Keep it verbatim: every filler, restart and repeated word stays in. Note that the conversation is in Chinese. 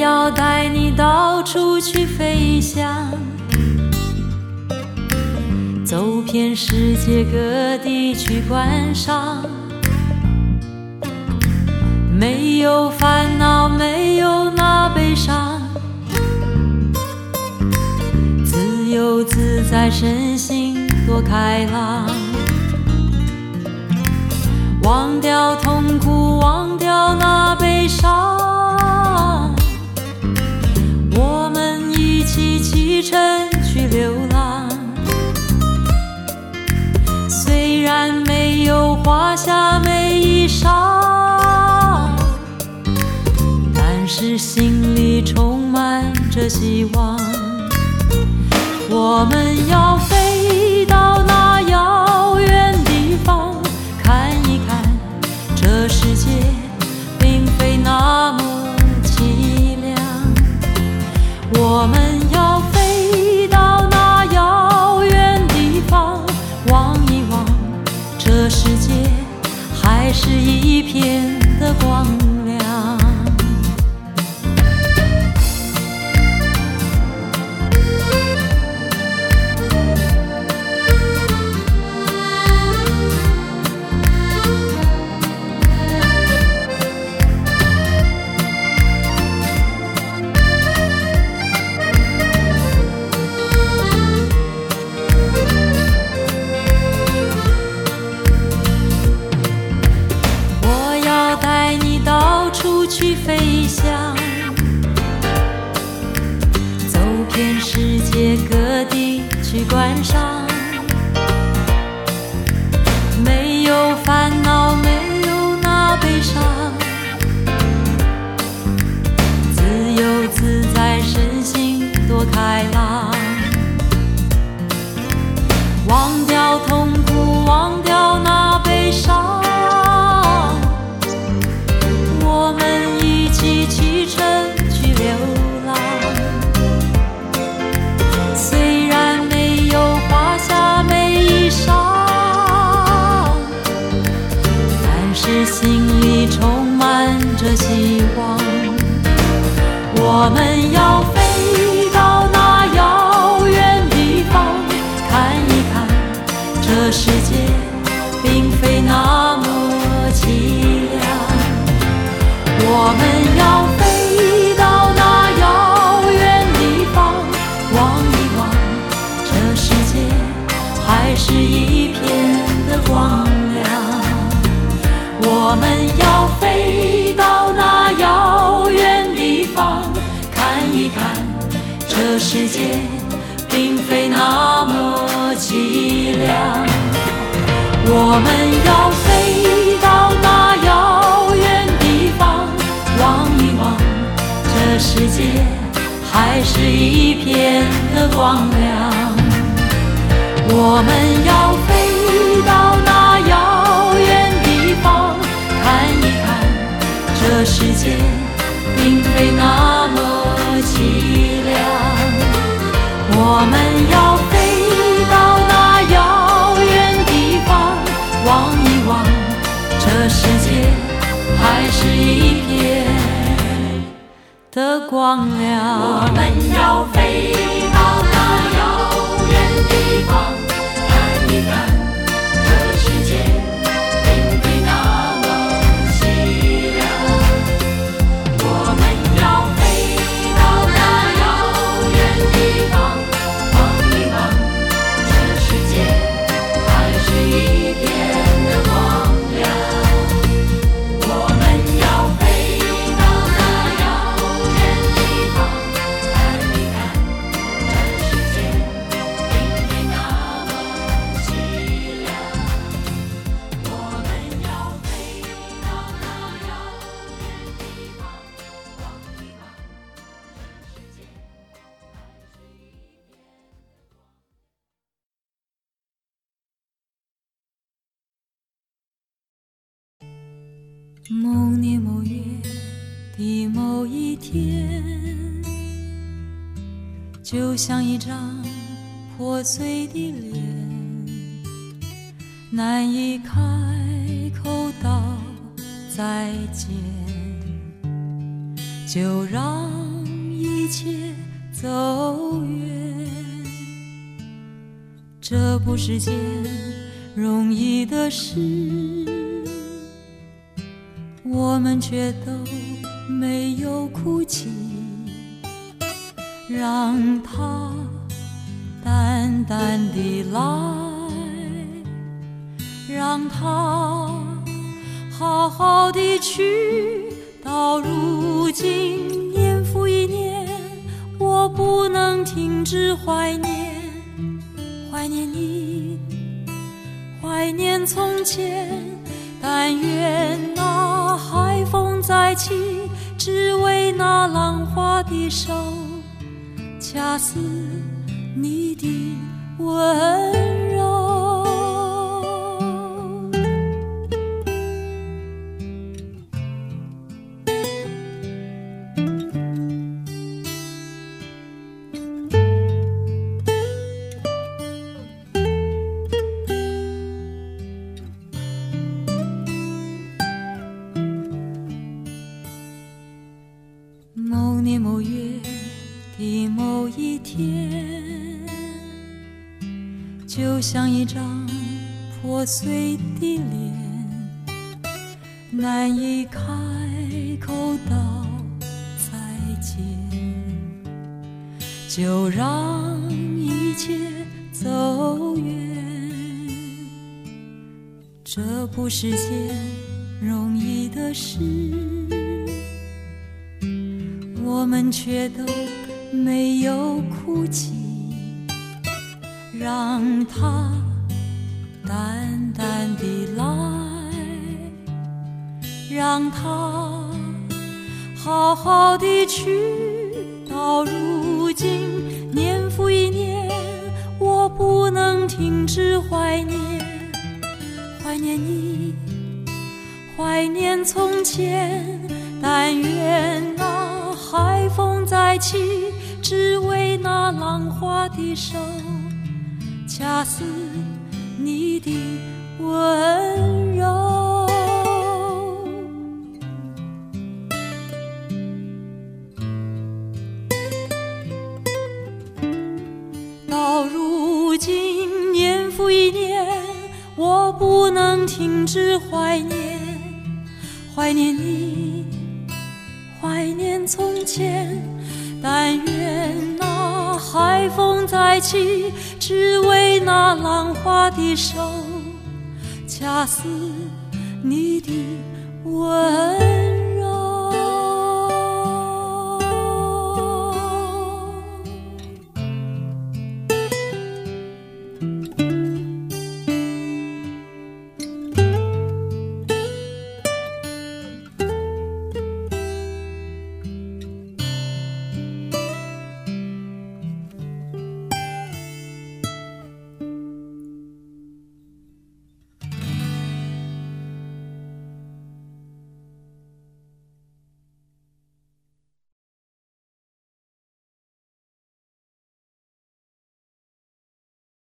要带你到处去飞翔，走遍世界各地去观赏，没有烦恼，没有那悲伤，自由自在，身心多开朗，忘掉痛苦，忘掉那悲伤，我们一起启程去流浪。虽然没有华厦美衣裳，但是心里充满着希望。我们要飞到那遥远地方，看一看这世界并非那么凄凉。我们要飞到那遥远地方，望一望这世界还是一片的光亮。去飞翔，走遍世界各地去观赏，没有烦恼，没有那悲伤，自由自在，身心多开朗，忘掉痛苦，忘掉那悲伤，我们一起启程去流浪。虽然没有华厦美衣裳，但是心里充满着希望。我们要飞到那遥远地方，看一看这世界并非那么凄凉。我们要飞到那遥远地方，望一望这世界还是一片的光亮。我们要飞到那遥远地方，看一看这世界并非那么凄凉。我们要飞到那遥远地方，望一望这世界还是一片的光亮。我们要飞到那遥远地方，看一看这世界并非那么凄凉。我们要飞到那遥远地方，望一望这世界还是一片的光亮。 我们要飞到那遥远地方，看一看这世界并非那么凄凉。我们要飞到那遥远地方，望一望这世界还是一片的光亮。我们要飞到那遥远地方，看一看这世界并非那么凄凉。我们要飞到那遥远地方，望一望这世界还是一片的光。 某年某月的某一天，就像一张破碎的脸，难以开口道再见，就让切走远。这不是件容易的事，我们却都没有哭泣，让它淡淡地来，让它好好地去。到如今年复一年，我不能停止怀念，怀念你，怀念从前。但愿那海风再起，只为那浪花的手，恰似你的温柔。某年某月的某一天，就像一张破碎的脸，难以开口道再见，就让一切走远。这不是件容易的事，我们却都没有哭泣，让它淡淡地来，让它好好地去。到如今年复一年，我不能停止怀念，怀念你，怀念从前。但愿那海风再起，只为那浪花的手，恰似你的温柔。到如今年复一年，我不能停止怀念，怀念你，怀念从前。但愿那海风再起，只为那浪花的手，恰似你的温柔。